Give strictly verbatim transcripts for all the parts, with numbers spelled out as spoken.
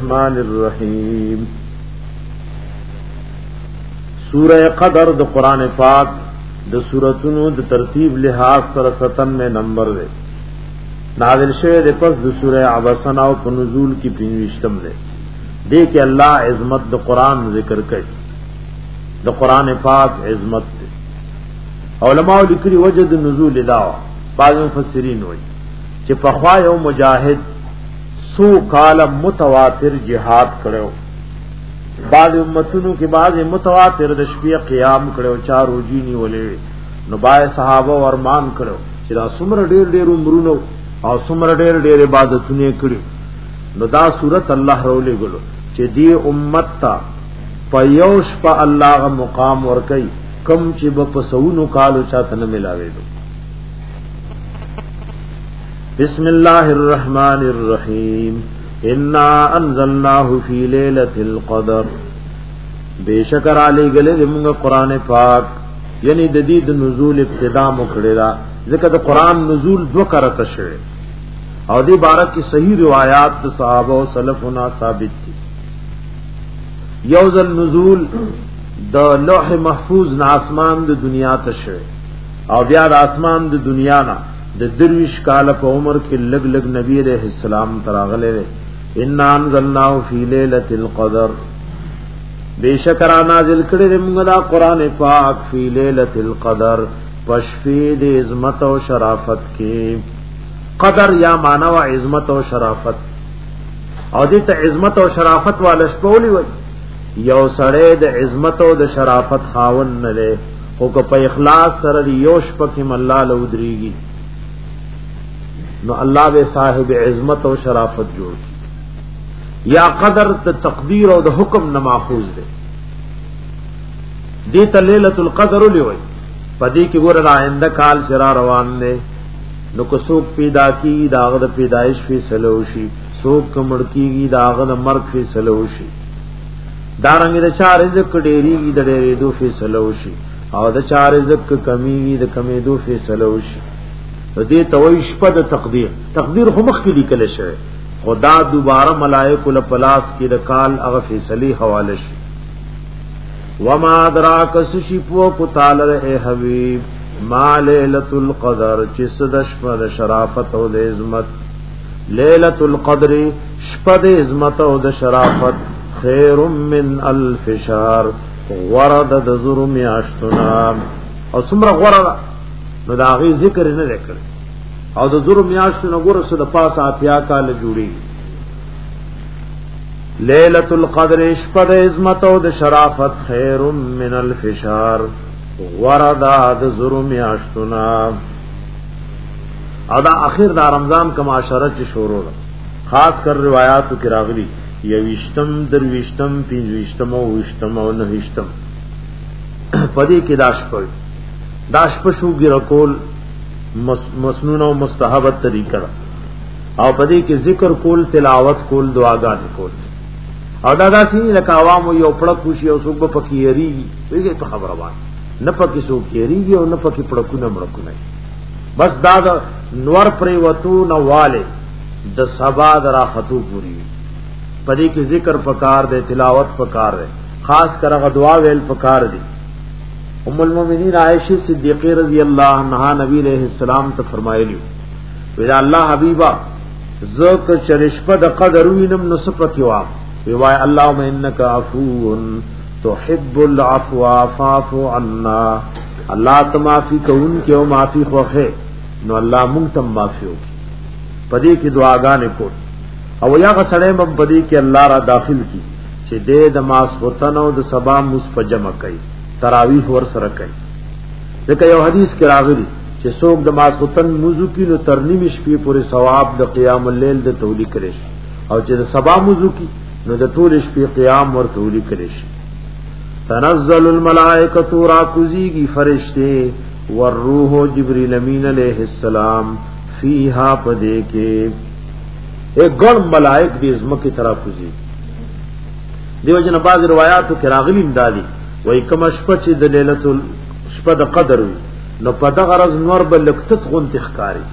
الرحمن الرحیم. سورہ قدر د قرآن پاک د سورتونو د ترتیب لحاظ سره ستانوے نمبر دے. نازل شوه د پس د سورہ عبسہ او په نزول کې پنځوستم دے. دې کې الله عظمت د قرآن ذکر کوي. د قرآن پاک عظمت دے. علماء لیکلي وجد نزول داوا. بعض مفسرین وایي چې په خوا یو مجاهد سو کال متواتر جهاد کړو. بعض امتونو کې بعض متواتر د شپې قیام کړو، چار روزي نیولې. نو بای صحابه ورمان کړو چې دا څومره ډېر ډېر عمرونو او څومره ډېر ډېر عبادتونه کړو. نو دا صورت الله رولې ګلو چې دی امت ته پيوش په الله مقام ور کوي کم چې په سونو کالو چاته نه ملاوي دو. بسم الله الرحمن الرحیم. انا انزلناه فی لیلۃ القدر. بیشکر علی گله موږ قران پاک یعنی د دې د نزول ابتدا مو کړی دا ځکه د قران نزول دو کرته شوی او دې بارک کی صحیح روایات د صحابه او سلفنا ثابت دي. یوزل نزول د لوح محفوظ نه اسمان د دنیا ته شوی او بیا د اسمان د دنیا نه د درویش کال په عمر کې لګ لګ نبی علیہ السلام تراغله. ان انزلناه فی لیلۃ القدر. بیشکر نازل کړي موږ دا قران پاک فی لیلۃ القدر پشفی د عظمت او شرافت کې. قدر یا معنی وا عظمت او شرافت او دې ته عظمت او شرافت والش پولی وای. یو سړی د عظمت او د شرافت خاون نه له او کو په اخلاص سره یوش پکې ملال ودریږي نو الله به صاحب عظمت او شرافت جوړ. یا قدر ته تقدیر او د حکم نه ماخوذ ده. دې ته ليله القدر لوي پدې کې ګور آینده کال شرا روان نه نو کو څوک پیدا کی داغه د پیدایش فیصله وشي، څوک کمړ کیږي داغه د مرګ فیصله وشي، دارنګ د چار رزق ډېریږي د ډېرې دو فیصله وشي او د چار رزق کمیږي د کمې دو فیصله وشي. دې تویش په د تقدیر تقدیر خو مخ کې لیکل شوی خدا دوباره ملائکه له پلاس کې د کال هغه فیصله حواله شي. وما ادراک سشی پو کو تعالی اے حبیب ما لیلۃ القدر چې صدش په شرافت او د عظمت. لیلۃ القدر شپه د عظمت او د شرافت خیر من الف شهر ورد د ظلم یاشتنا او څومره غوړه نو دا غي ذکر نه وکړ او د ظلم یاشتنا ګور سره د پاسه اتیا کال جوړي. لیلۃ القدر شپه د عظمت او د شرافت خیر من الف شهر ورد د ظلم یاشتنا. او دا اخر دا رمضان کا معاشره چې شروع خاص کر روایتو کې راغلي یوشتم دروشتم پنځوشتم او وشتم او نهشتم پدې کې داش پوي داش پښو ګر کول مسنون او مستحبت طریقہ او پدې کې ذکر کول تلاوت کول دعاګانې کول او دا داسې لکه عوام یو پړه کوشي او څوک په کېری ویږي په خبره باندې نه پکې څوک کېریږي او نه پکې پړکونه مړکونه بس دا د نور پرې وتو نواله د سبا درا خطو پوری پدې کې ذکر پکار دے تلاوت پکار دے خاص کر غ دعا ویل پکار دی. ام المؤمنین عائشہ صدیقہ رضی اللہ عنہا نبی علیہ السلام ته فرمایلی وی اللہ حبیبا ذک چرشپ د قدر وینم نو صفت یوا وی اللهم انک عفو تحب العفو فاعف عنا. اللہ تمافی کون کے او معافی خوخه نو الله مونږ تم معافی وکي. پدې کې دعاګانې کو او یا غسړې مم پدې کې الله را داخل کی چې دې د ماسوتن او د سبا مصفجم کوي تراویح ور سره کوي. ځکه یو حدیث کې راغلی چې څوک د ماسوتن موضوع کې نو ترنیم شپې پورې ثواب د قیام الليل د تولی کړي او چې د سبا موضوع کې نو د ټول شپې قیام ور تولی کړي. تنزل الملائکۃ راکوزیږي فرشته والروح جبرئیل امین علیہ السلام فیہا پدے کے ایک گن ملائک دی ازمہ کی طرح کوزی. دیو جن بعض روایاتو کې راغلی امدادی وای کما شپه چې د ليلۃ شپه د قدر وي نو په دغه غرض نور بل لکتت غون تخکاری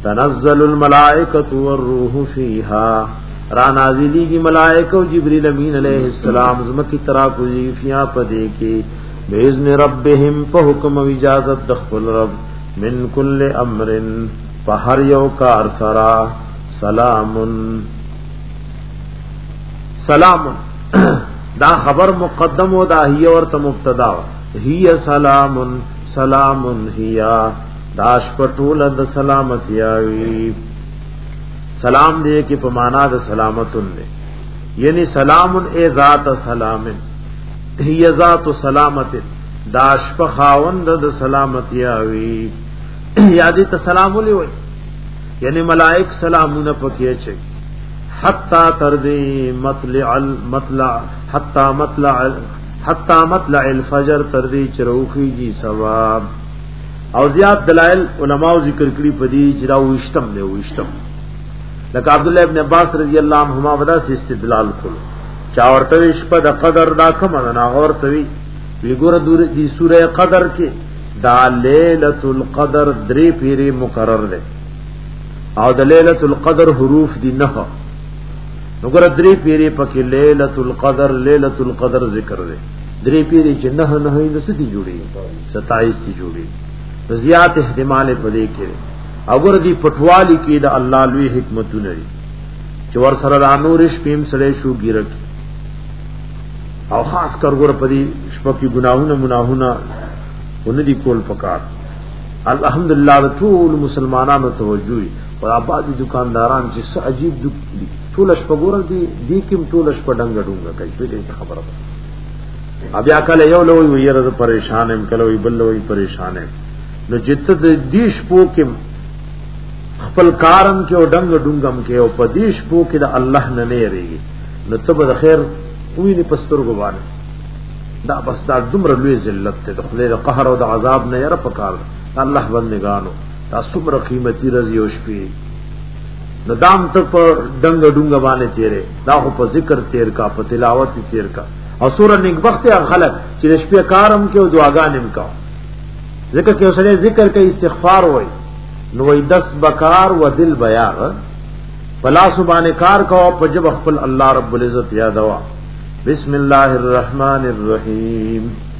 تنزل الملائکۃ والروح فیها را نازلی کی ملائکہ و جبریل امین علیہ السلام زمکی طرح کوئی فیا پدے کے باذن ربهم په حکم و اجازت دخل رب من کل امر فہر یو کار سرا سلام سلام دا خبر مقدم و دا ہی اور مبتدا ہی سلام سلام ہی داش پټول د سلامتی اوی سلام دے کہ پمانا د سلامتن دے یعنی سلام اے ذات سلام ہی ذات سلامت داش پخاوند د سلامتی اوی یادی ته سلام ولي وای یعنی ملائک سلامونه پکې چي حتا تردی مطلع المطلع حتا مطلع حتا مطلع الفجر تردی چروخی جی ثواب او زیاد دلائل علماء ذکر کړي پدی جرا وشتم نه وشتم لکه عبد الله ابن عباس رضی الله عنهما ودا سے استدلال کړو چا ورته شپه د قدر دا کوم نه ورته وی وی ګور دور دی سوره قدر کې دا لیلۃ القدر درې پیری مقرر ده او د لیلۃ القدر حروف دي نه وګوره درې پیری پکې لیلۃ القدر لیلۃ القدر ذکر ده درې پیری چې نه نه نه ستې جوړي ستایس دي جوړي زیات احتمال پدې کې وګوره دی پټوالی کې د الله لوی حکمتونه دي چې ور سره د نور شپیم سره شو ګیرک او خاص کر وګوره پدې شپه کې ګناهونه مناهونه ولدي کول پکار الحمدلله ټول مسلمانانو توجه او آباد دکانداران چې څه عجیب دي ټول شپه ګور دي دي کوم ټول شپه ډنګ ډنګ کوي په دې خبره ده بیا کله یو لوی ویره پریشان هم کله وی بل لوی پریشان هم نو جته د دیش پو کې خپل کارم کې او ډنګ ډنګم کې او په دیش پو کې د الله نه نه ریږي نو ته به خیر وی نه پستر ګوانه دا بس دا دومره لوی ذلت ته د خپل قهر او د عذاب نه یره پکار الله بندگانو دا څومره قیمتي رضی او شپې ندام ته په ډنګ ډنګ باندې تیرې دا خو په ذکر تیر کا په تلاوت تیر کا او سورہ نیکبخت خلق چې شپې کارم کې او دعاګانم کا ذکر کې اوسره ذکر کې استغفار وای نو وای دس بکار و دل بیاغ فلا سبحان کار کا په جب خپل الله رب العزت یاد وا بسم الله الرحمن الرحیم